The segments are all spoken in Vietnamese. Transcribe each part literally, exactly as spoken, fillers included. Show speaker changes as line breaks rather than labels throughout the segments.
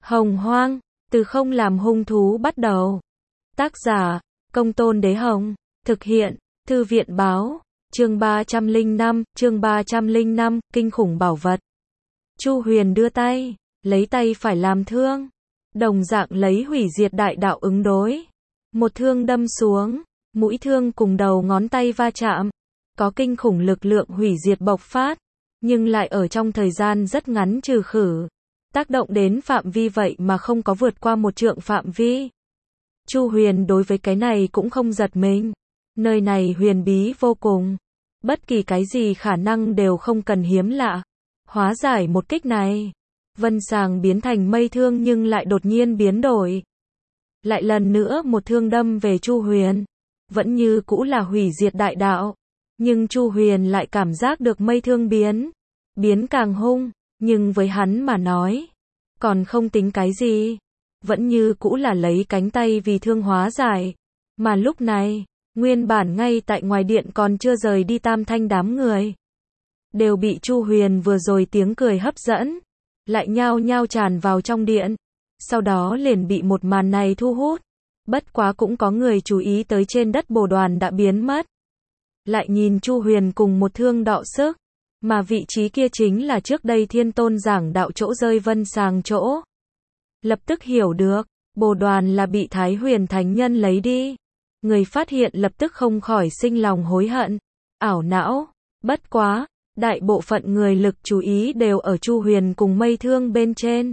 Hồng Hoang, từ không làm hung thú bắt đầu. Tác giả, Công Tôn Đế Hồng. Thực hiện, Thư viện Báo. Chương ba trăm lẻ năm, chương ba trăm lẻ năm, kinh khủng bảo vật. Chu Huyền đưa tay, lấy tay phải làm thương. Đồng dạng lấy hủy diệt đại đạo ứng đối. Một thương đâm xuống, mũi thương cùng đầu ngón tay va chạm. Có kinh khủng lực lượng hủy diệt bộc phát, nhưng lại ở trong thời gian rất ngắn trừ khử. Tác động đến phạm vi vậy mà không có vượt qua một trượng phạm vi. Chu Huyền đối với cái này cũng không giật mình. Nơi này huyền bí vô cùng. Bất kỳ cái gì khả năng đều không cần hiếm lạ. Hóa giải một kích này. Vân Sàng biến thành mây thương nhưng lại đột nhiên biến đổi. Lại lần nữa một thương đâm về Chu Huyền. Vẫn như cũ là hủy diệt đại đạo. Nhưng Chu Huyền lại cảm giác được mây thương biến. Biến càng hung. Nhưng với hắn mà nói. Còn không tính cái gì. Vẫn như cũ là lấy cánh tay vì thương hóa giải. Mà lúc này, nguyên bản ngay tại ngoài điện còn chưa rời đi Tam Thanh đám người. Đều bị Chu Huyền vừa rồi tiếng cười hấp dẫn. Lại nhao nhao tràn vào trong điện. Sau đó liền bị một màn này thu hút. Bất quá cũng có người chú ý tới trên đất bồ đoàn đã biến mất. Lại nhìn Chu Huyền cùng một thương đọ sức. Mà vị trí kia chính là trước đây Thiên Tôn giảng đạo chỗ rơi Vân Sàng chỗ. Lập tức hiểu được, bồ đoàn là bị Thái Huyền Thánh Nhân lấy đi. Người phát hiện lập tức không khỏi sinh lòng hối hận, ảo não. Bất quá, đại bộ phận người lực chú ý đều ở Chu Huyền cùng mây thương bên trên.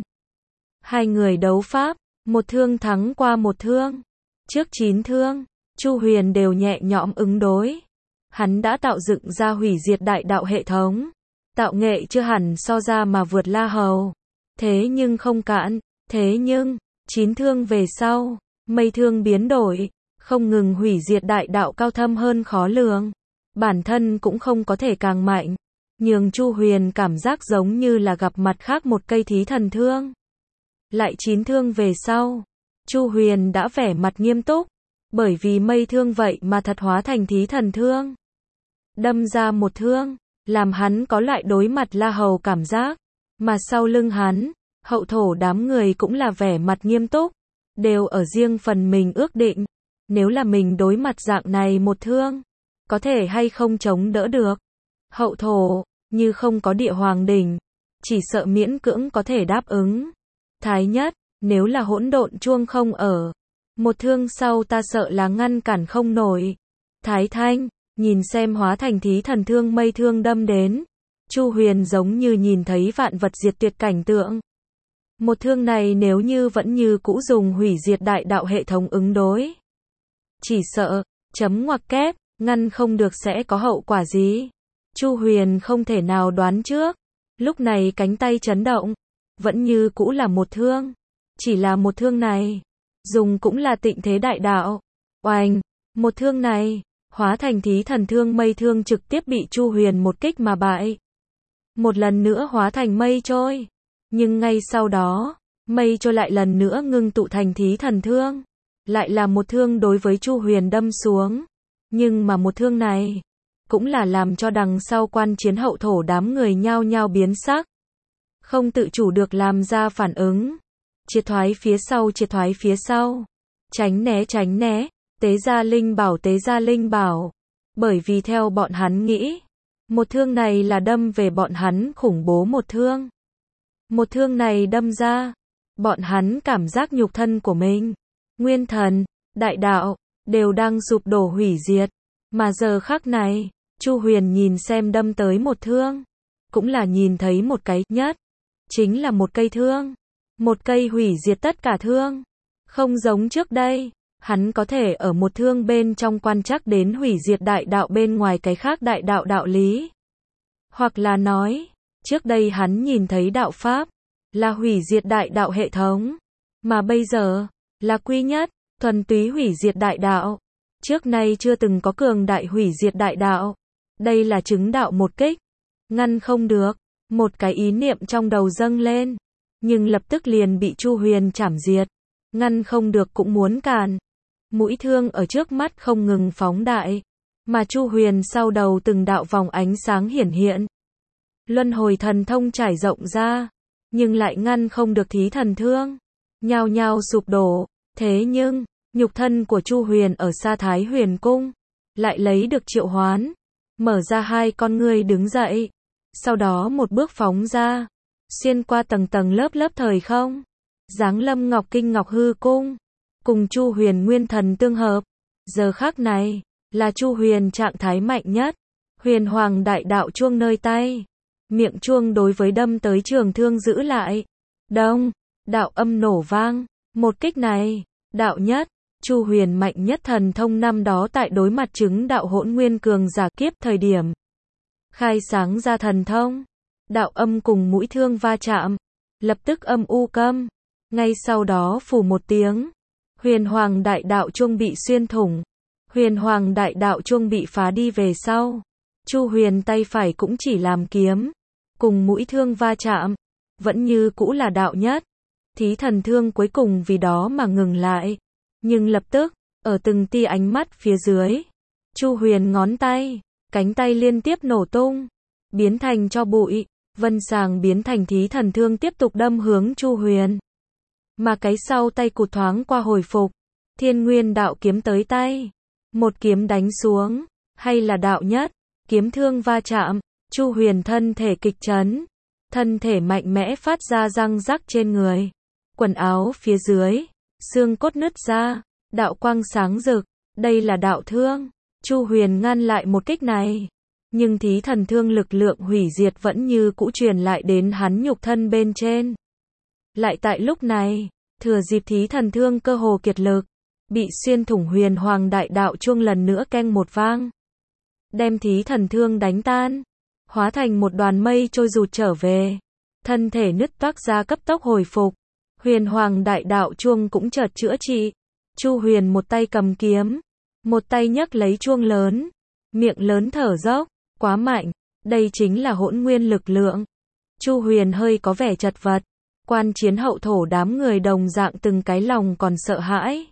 Hai người đấu pháp, một thương thắng qua một thương. Trước chín thương, Chu Huyền đều nhẹ nhõm ứng đối. Hắn đã tạo dựng ra hủy diệt đại đạo hệ thống. Tạo nghệ chưa hẳn so ra mà vượt La Hầu. Thế nhưng không cạn, thế nhưng, chín thương về sau, mây thương biến đổi, không ngừng hủy diệt đại đạo cao thâm hơn khó lường. Bản thân cũng không có thể càng mạnh. Nhường Chu Huyền cảm giác giống như là gặp mặt khác một cây thí thần thương. Lại chín thương về sau, Chu Huyền đã vẻ mặt nghiêm túc. Bởi vì mây thương vậy mà thật hóa thành thí thần thương. Đâm ra một thương, làm hắn có lại đối mặt La Hầu cảm giác. Mà sau lưng hắn, hậu thổ đám người cũng là vẻ mặt nghiêm túc. Đều ở riêng phần mình ước định. Nếu là mình đối mặt dạng này một thương, có thể hay không chống đỡ được. Hậu thổ, như không có địa hoàng đỉnh, chỉ sợ miễn cưỡng có thể đáp ứng. Thái nhất, nếu là hỗn độn chuông không ở. Một thương sau ta sợ là ngăn cản không nổi. Thái thanh, nhìn xem hóa thành thí thần thương mây thương đâm đến. Chu Huyền giống như nhìn thấy vạn vật diệt tuyệt cảnh tượng. Một thương này nếu như vẫn như cũ dùng hủy diệt đại đạo hệ thống ứng đối. Chỉ sợ, chấm ngoặc kép, ngăn không được sẽ có hậu quả gì. Chu Huyền không thể nào đoán trước. Lúc này cánh tay chấn động. Vẫn như cũ là một thương. Chỉ là một thương này. Dùng cũng là tịnh thế đại đạo. Oanh, một thương này. Hóa thành thí thần thương mây thương trực tiếp bị Chu Huyền một kích mà bại. Một lần nữa hóa thành mây trôi. Nhưng ngay sau đó, mây trôi lại lần nữa ngưng tụ thành thí thần thương. Lại là một thương đối với Chu Huyền đâm xuống. Nhưng mà một thương này, cũng là làm cho đằng sau quan chiến hậu thổ đám người nhao nhao biến sắc. Không tự chủ được làm ra phản ứng. Triệt thoái phía sau triệt thoái phía sau. Tránh né tránh né. Tế gia linh bảo tế gia linh bảo. Bởi vì theo bọn hắn nghĩ, một thương này là đâm về bọn hắn khủng bố một thương. Một thương này đâm ra, bọn hắn cảm giác nhục thân của mình, nguyên thần, đại đạo, đều đang sụp đổ hủy diệt. Mà giờ khắc này, Chu Huyền nhìn xem đâm tới một thương, cũng là nhìn thấy một cái nhất, chính là một cây thương. Một cây hủy diệt tất cả thương. Không giống trước đây. Hắn có thể ở một thương bên trong quan trắc đến hủy diệt đại đạo bên ngoài cái khác đại đạo đạo lý. Hoặc là nói, trước đây hắn nhìn thấy đạo Pháp, là hủy diệt đại đạo hệ thống. Mà bây giờ, là quy nhất, thuần túy hủy diệt đại đạo. Trước nay chưa từng có cường đại hủy diệt đại đạo. Đây là chứng đạo một kích. Ngăn không được, một cái ý niệm trong đầu dâng lên. Nhưng lập tức liền bị Chu Huyền chảm diệt. Ngăn không được cũng muốn cản. Mũi thương ở trước mắt không ngừng phóng đại. Mà Chu Huyền sau đầu từng đạo vòng ánh sáng hiển hiện. Luân hồi thần thông trải rộng ra. Nhưng lại ngăn không được thí thần thương. nhao nhao sụp đổ. Thế nhưng, nhục thân của Chu Huyền ở Sa Thái Huyền Cung lại lấy được triệu hoán, mở ra hai con ngươi đứng dậy, sau đó một bước phóng ra, xuyên qua tầng tầng lớp lớp thời không, giáng lâm Ngọc Kinh Ngọc Hư Cung, cùng Chu Huyền nguyên thần tương hợp. Giờ khắc này, là Chu Huyền trạng thái mạnh nhất, Huyền Hoàng đại đạo chuông nơi tay, miệng chuông đối với đâm tới trường thương giữ lại. Đông, đạo âm nổ vang, một kích này, đạo nhất, Chu Huyền mạnh nhất thần thông năm đó tại đối mặt chứng đạo hỗn nguyên cường giả kiếp thời điểm. Khai sáng ra thần thông, đạo âm cùng mũi thương va chạm, lập tức âm u câm, ngay sau đó phù một tiếng, Huyền Hoàng đại đạo chuông bị xuyên thủng, Huyền Hoàng đại đạo chuông bị phá đi về sau. Chu Huyền tay phải cũng chỉ làm kiếm, cùng mũi thương va chạm, vẫn như cũ là đạo nhất. Thí thần thương cuối cùng vì đó mà ngừng lại, nhưng lập tức, ở từng tia ánh mắt phía dưới, Chu Huyền ngón tay, cánh tay liên tiếp nổ tung, biến thành tro bụi, vân sàng biến thành thí thần thương tiếp tục đâm hướng Chu Huyền. Mà cái sau tay cụt thoáng qua hồi phục, Thiên Nguyên đạo kiếm tới tay, một kiếm đánh xuống, hay là đạo nhất, kiếm thương va chạm, Chu Huyền thân thể kịch chấn, thân thể mạnh mẽ phát ra răng rắc trên người, quần áo phía dưới, xương cốt nứt ra, đạo quang sáng rực, đây là đạo thương. Chu Huyền ngăn lại một kích này, nhưng thí thần thương lực lượng hủy diệt vẫn như cũ truyền lại đến hắn nhục thân bên trên. Lại tại lúc này, thừa dịp thí thần thương cơ hồ kiệt lực, bị xuyên thủng Huyền Hoàng đại đạo chuông lần nữa keng một vang, đem thí thần thương đánh tan, hóa thành một đoàn mây trôi rụt trở về, thân thể nứt toác ra cấp tốc hồi phục. Huyền Hoàng đại đạo chuông cũng chợt chữa trị. Chu Huyền một tay cầm kiếm, một tay nhấc lấy chuông lớn, miệng lớn thở dốc, quá mạnh, đây chính là hỗn nguyên lực lượng. Chu Huyền hơi có vẻ chật vật, quan chiến hậu thổ đám người đồng dạng từng cái lòng còn sợ hãi.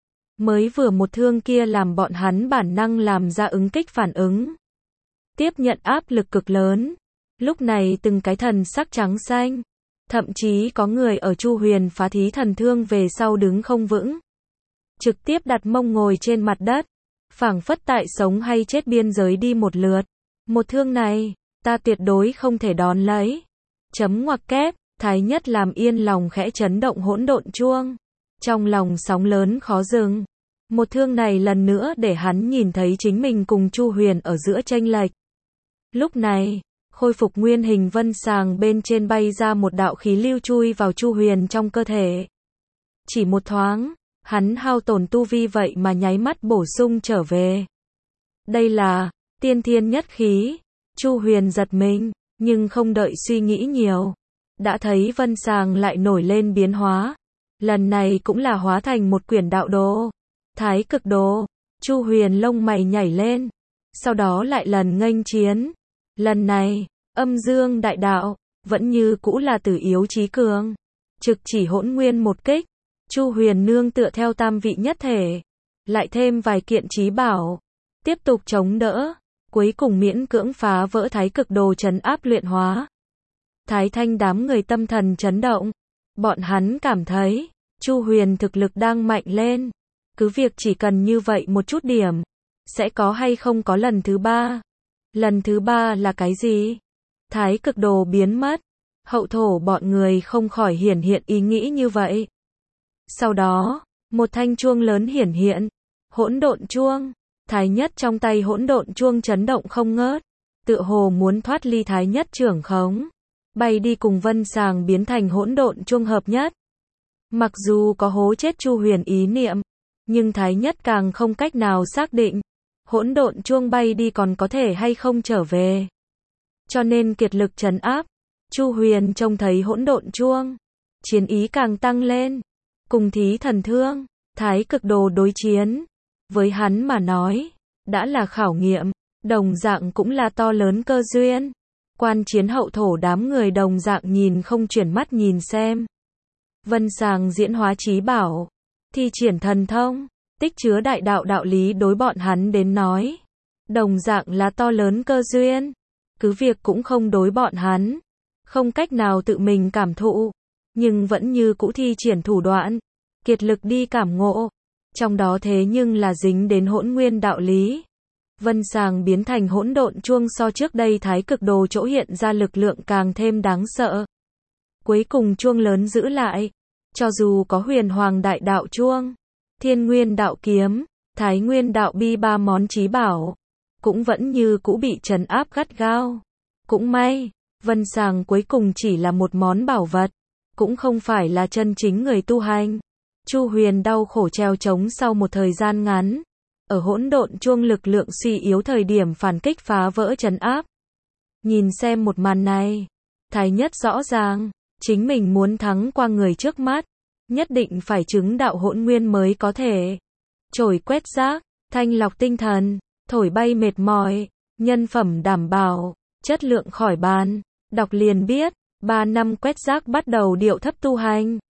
Mới vừa một thương kia làm bọn hắn bản năng làm ra ứng kích phản ứng, tiếp nhận áp lực cực lớn, lúc này từng cái thần sắc trắng xanh. Thậm chí có người ở Chu Huyền phá thí thần thương về sau đứng không vững, trực tiếp đặt mông ngồi trên mặt đất, phảng phất tại sống hay chết biên giới đi một lượt. Một thương này, ta tuyệt đối không thể đón lấy. Chấm ngoặc kép, Thái Nhất làm yên lòng khẽ chấn động hỗn độn chuông, trong lòng sóng lớn khó dừng. Một thương này lần nữa để hắn nhìn thấy chính mình cùng Chu Huyền ở giữa chênh lệch. Lúc này, khôi phục nguyên hình vân sàng bên trên bay ra một đạo khí lưu chui vào Chu Huyền trong cơ thể. Chỉ một thoáng, hắn hao tổn tu vi vậy mà nháy mắt bổ sung trở về. Đây là tiên thiên nhất khí. Chu Huyền giật mình, nhưng không đợi suy nghĩ nhiều, đã thấy vân sàng lại nổi lên biến hóa. Lần này cũng là hóa thành một quyển đạo đồ, Thái Cực Đồ. Chu Huyền lông mày nhảy lên, sau đó lại lần nghênh chiến. Lần này, âm dương đại đạo, vẫn như cũ là từ yếu chí cường, trực chỉ hỗn nguyên một kích. Chu Huyền nương tựa theo tam vị nhất thể, lại thêm vài kiện chí bảo, tiếp tục chống đỡ, cuối cùng miễn cưỡng phá vỡ Thái Cực Đồ trấn áp luyện hóa. Thái Thanh đám người tâm thần chấn động, bọn hắn cảm thấy, Chu Huyền thực lực đang mạnh lên, cứ việc chỉ cần như vậy một chút điểm, sẽ có hay không có lần thứ ba. Lần thứ ba là cái gì? Thái Cực Đồ biến mất, hậu thổ bọn người không khỏi hiển hiện ý nghĩ như vậy. Sau đó, một thanh chuông lớn hiển hiện, hỗn độn chuông. Thái Nhất trong tay hỗn độn chuông chấn động không ngớt, tựa hồ muốn thoát ly Thái Nhất trưởng khống, bay đi cùng vân sàng biến thành hỗn độn chuông hợp nhất. Mặc dù có hố chết Chu Huyền ý niệm, nhưng Thái Nhất càng không cách nào xác định hỗn độn chuông bay đi còn có thể hay không trở về. Cho nên kiệt lực trấn áp. Chu Huyền trông thấy hỗn độn chuông, chiến ý càng tăng lên. Cùng thí thần thương, Thái Cực Đồ đối chiến, với hắn mà nói, đã là khảo nghiệm, đồng dạng cũng là to lớn cơ duyên. Quan chiến hậu thổ đám người đồng dạng nhìn không chuyển mắt nhìn xem. Vân sàng diễn hóa chí bảo, thi triển thần thông, tích chứa đại đạo đạo lý đối bọn hắn đến nói, đồng dạng là to lớn cơ duyên. Cứ việc cũng không đối bọn hắn, không cách nào tự mình cảm thụ, nhưng vẫn như cũ thi triển thủ đoạn, kiệt lực đi cảm ngộ. Trong đó thế nhưng là dính đến hỗn nguyên đạo lý. Vân Sàng biến thành hỗn độn chuông so trước đây thái cực đồ chỗ hiện ra lực lượng càng thêm đáng sợ. Cuối cùng chuông lớn giữ lại. Cho dù có huyền hoàng đại đạo chuông, thiên nguyên đạo kiếm, thái nguyên đạo bi ba món chí bảo, cũng vẫn như cũ bị trấn áp gắt gao. Cũng may, Vân Sàng cuối cùng chỉ là một món bảo vật, cũng không phải là chân chính người tu hành. Chu Huyền đau khổ treo chống sau một thời gian ngắn, ở hỗn độn chuông lực lượng suy yếu thời điểm phản kích phá vỡ trấn áp. Nhìn xem một màn này, Thái Nhất rõ ràng, chính mình muốn thắng qua người trước mắt, nhất định phải chứng đạo hỗn nguyên mới có thể. Chổi quét rác, thanh lọc tinh thần, thổi bay mệt mỏi, nhân phẩm đảm bảo, chất lượng khỏi bàn. Đọc liền biết, ba năm quét rác bắt đầu điệu thấp tu hành.